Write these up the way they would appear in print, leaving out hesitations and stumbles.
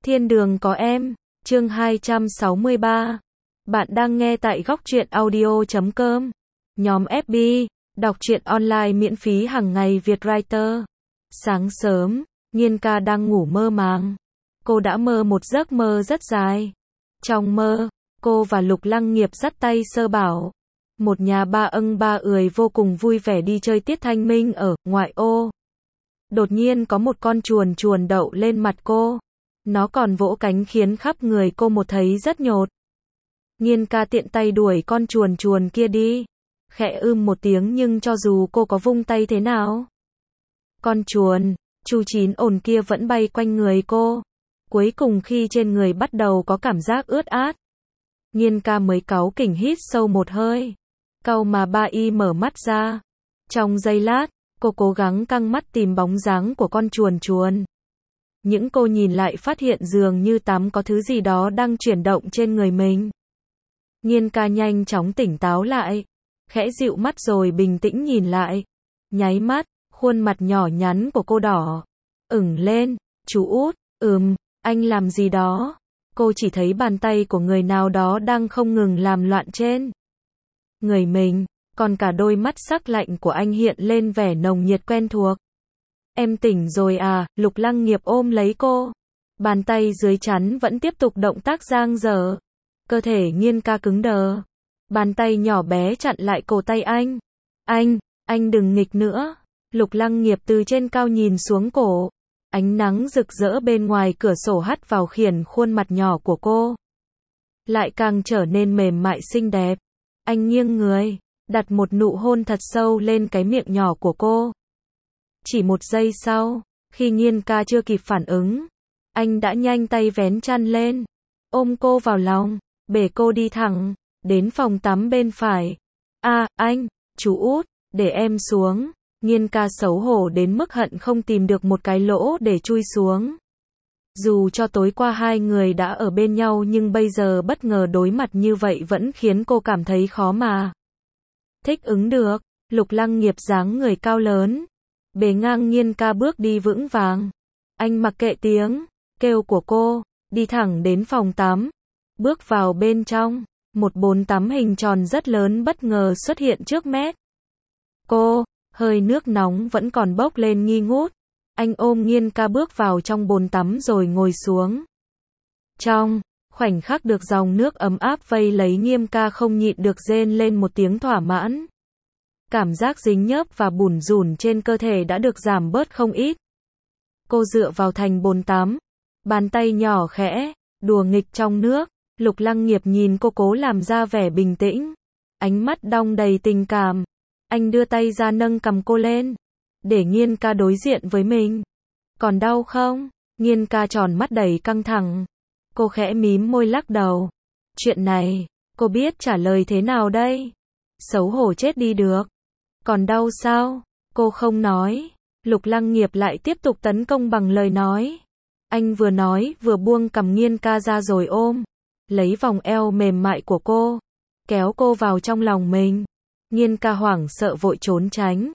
Thiên đường có em, chương 263. Bạn đang nghe tại góc truyện audio.com. Nhóm FB, đọc truyện online miễn phí hàng ngày Việt Writer. Sáng sớm, Nhiên ca đang ngủ mơ màng. Cô đã mơ một giấc mơ rất dài. Trong mơ, cô và Lục Lăng Nghiệp dắt tay sơ bảo. Một nhà ba âng ba ười vô cùng vui vẻ đi chơi tiết thanh minh ở ngoại ô. Đột nhiên có một con chuồn chuồn đậu lên mặt cô. Nó còn vỗ cánh khiến khắp người cô một thấy rất nhột. Nhiên ca tiện tay đuổi con chuồn chuồn kia đi. Khẽ một tiếng nhưng cho dù cô có vung tay thế nào, con chuồn, chu chín ồn kia vẫn bay quanh người cô. Cuối cùng khi trên người bắt đầu có cảm giác ướt át, Nhiên ca mới cáu kỉnh hít sâu một hơi. Cau mà ba y mở mắt ra. Trong giây lát, cô cố gắng căng mắt tìm bóng dáng của con chuồn chuồn. Những cô nhìn lại phát hiện dường như tắm có thứ gì đó đang chuyển động trên người mình. Nhiên ca nhanh chóng tỉnh táo lại, khẽ dịu mắt rồi bình tĩnh nhìn lại. Nháy mắt, khuôn mặt nhỏ nhắn của cô đỏ ửng lên. Chú út, anh làm gì đó? Cô chỉ thấy bàn tay của người nào đó đang không ngừng làm loạn trên người mình, còn cả đôi mắt sắc lạnh của anh hiện lên vẻ nồng nhiệt quen thuộc. Em tỉnh rồi à? Lục Lăng Nghiệp ôm lấy cô. Bàn tay dưới chắn vẫn tiếp tục động tác dang dở. Cơ thể Nhiên ca cứng đờ. Bàn tay nhỏ bé chặn lại cổ tay anh. Anh đừng nghịch nữa. Lục Lăng Nghiệp từ trên cao nhìn xuống cổ. Ánh nắng rực rỡ bên ngoài cửa sổ hắt vào khiến khuôn mặt nhỏ của cô lại càng trở nên mềm mại xinh đẹp. Anh nghiêng người, đặt một nụ hôn thật sâu lên cái miệng nhỏ của cô. Chỉ một giây sau, khi Nhiên ca chưa kịp phản ứng, anh đã nhanh tay vén chăn lên, ôm cô vào lòng, bế cô đi thẳng đến phòng tắm bên phải. Chú út, để em xuống. Nhiên ca xấu hổ đến mức hận không tìm được một cái lỗ để chui xuống. Dù cho tối qua hai người đã ở bên nhau nhưng bây giờ bất ngờ đối mặt như vậy vẫn khiến cô cảm thấy khó mà thích ứng được. Lục Lăng Nghiệp dáng người cao lớn, bề ngang Nhiên ca bước đi vững vàng. Anh mặc kệ tiếng kêu của cô, đi thẳng đến phòng tắm. Bước vào bên trong, một bồn tắm hình tròn rất lớn bất ngờ xuất hiện trước mét cô. Hơi nước nóng vẫn còn bốc lên nghi ngút. Anh ôm Nhiên ca bước vào trong bồn tắm rồi ngồi xuống. Trong khoảnh khắc được dòng nước ấm áp vây lấy, Nhiên ca không nhịn được rên lên một tiếng thỏa mãn. Cảm giác dính nhớp và bủn rủn trên cơ thể đã được giảm bớt không ít. Cô dựa vào thành bồn tắm, bàn tay nhỏ khẽ đùa nghịch trong nước. Lục Lăng Nghiệp nhìn cô cố làm ra vẻ bình tĩnh, ánh mắt đong đầy tình cảm. Anh đưa tay ra nâng cằm cô lên, để Nhiên ca đối diện với mình. Còn đau không? Nhiên ca tròn mắt đầy căng thẳng. Cô khẽ mím môi lắc đầu. Chuyện này, cô biết trả lời thế nào đây? Xấu hổ chết đi được. Còn đau sao? Cô không nói. Lục Lăng Nghiệp lại tiếp tục tấn công bằng lời nói. Anh vừa nói vừa buông cằm Nhiên ca ra rồi ôm lấy vòng eo mềm mại của cô, kéo cô vào trong lòng mình. Nhiên ca hoảng sợ vội trốn tránh.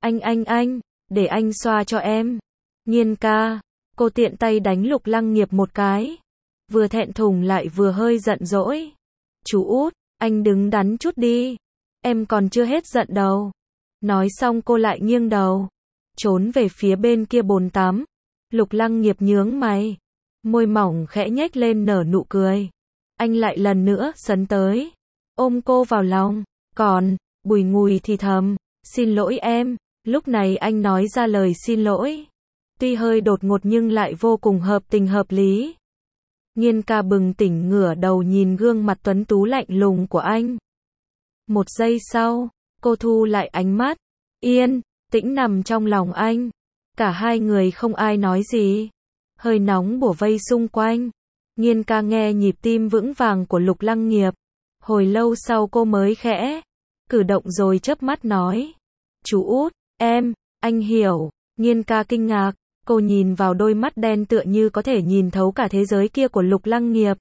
Anh, để anh xoa cho em. Nhiên ca, cô tiện tay đánh Lục Lăng Nghiệp một cái. Vừa thẹn thùng lại vừa hơi giận dỗi. Chú út, anh đứng đắn chút đi. Em còn chưa hết giận đâu. Nói xong cô lại nghiêng đầu, trốn về phía bên kia bồn tắm. Lục Lăng Nghiệp nhướng mày, môi mỏng khẽ nhếch lên nở nụ cười. Anh lại lần nữa sấn tới, ôm cô vào lòng, còn bùi ngùi thì thầm, xin lỗi em. Lúc này anh nói ra lời xin lỗi, tuy hơi đột ngột nhưng lại vô cùng hợp tình hợp lý. Nhiên ca bừng tỉnh ngửa đầu nhìn gương mặt tuấn tú lạnh lùng của anh. Một giây sau, cô thu lại ánh mắt, yên tĩnh nằm trong lòng anh. Cả hai người không ai nói gì. Hơi nóng bủa vây xung quanh. Nhiên ca nghe nhịp tim vững vàng của Lục Lăng Nghiệp. Hồi lâu sau cô mới khẽ cử động rồi chớp mắt nói. Chú út, anh hiểu. Nhiên ca kinh ngạc. Cô nhìn vào đôi mắt đen tựa như có thể nhìn thấu cả thế giới kia của Lục Lăng Nghiệp.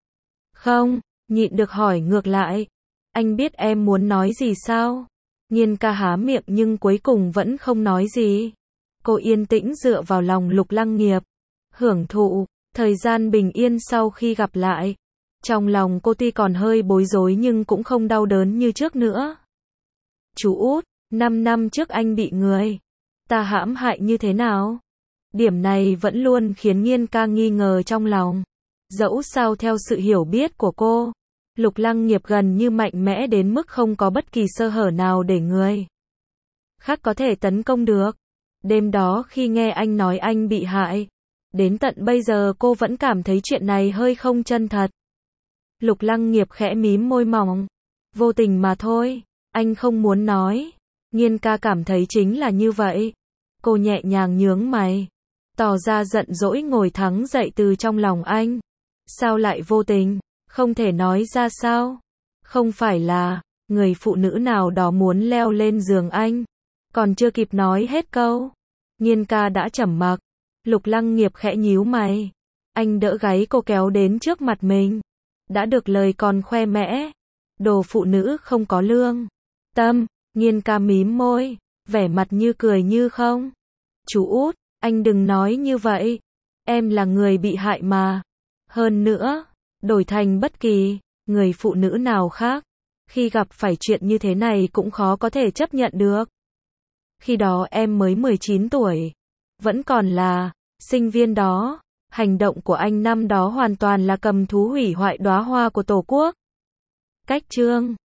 Không, nhịn được hỏi ngược lại. Anh biết em muốn nói gì sao? Nhiên ca há miệng nhưng cuối cùng vẫn không nói gì. Cô yên tĩnh dựa vào lòng Lục Lăng Nghiệp, hưởng thụ Thời gian bình yên sau khi gặp lại. Trong lòng cô tuy còn hơi bối rối nhưng cũng không đau đớn như trước nữa. Chú út, 5 năm trước anh bị người ta hãm hại như thế nào? Điểm này vẫn luôn khiến Nhiên ca nghi ngờ trong lòng. Dẫu sao theo sự hiểu biết của cô, Lục Lăng Nghiệp gần như mạnh mẽ đến mức không có bất kỳ sơ hở nào để người khác có thể tấn công được. Đêm đó khi nghe anh nói anh bị hại, đến tận bây giờ cô vẫn cảm thấy chuyện này hơi không chân thật. Lục Lăng Nghiệp khẽ mím môi mỏng. Vô tình mà thôi, anh không muốn nói. Nhiên ca cảm thấy chính là như vậy. Cô nhẹ nhàng nhướng mày, tỏ ra giận dỗi ngồi thẳng dậy từ trong lòng anh. Sao lại vô tình? Không thể nói ra sao? Không phải là người phụ nữ nào đó muốn leo lên giường anh? Còn chưa kịp nói hết câu, Nhiên ca đã trầm mặc. Lục Lăng Nghiệp khẽ nhíu mày. Anh đỡ gáy cô kéo đến trước mặt mình. Đã được lời còn khoe mẽ. Đồ phụ nữ không có lương tâm. Nhiên ca mím môi, vẻ mặt như cười như không. Chú út, anh đừng nói như vậy. Em là người bị hại mà. Hơn nữa, đổi thành bất kỳ người phụ nữ nào khác, khi gặp phải chuyện như thế này cũng khó có thể chấp nhận được. Khi đó em mới 19 tuổi, vẫn còn là sinh viên đó. Hành động của anh năm đó hoàn toàn là cầm thú hủy hoại đóa hoa của Tổ quốc. Cách chương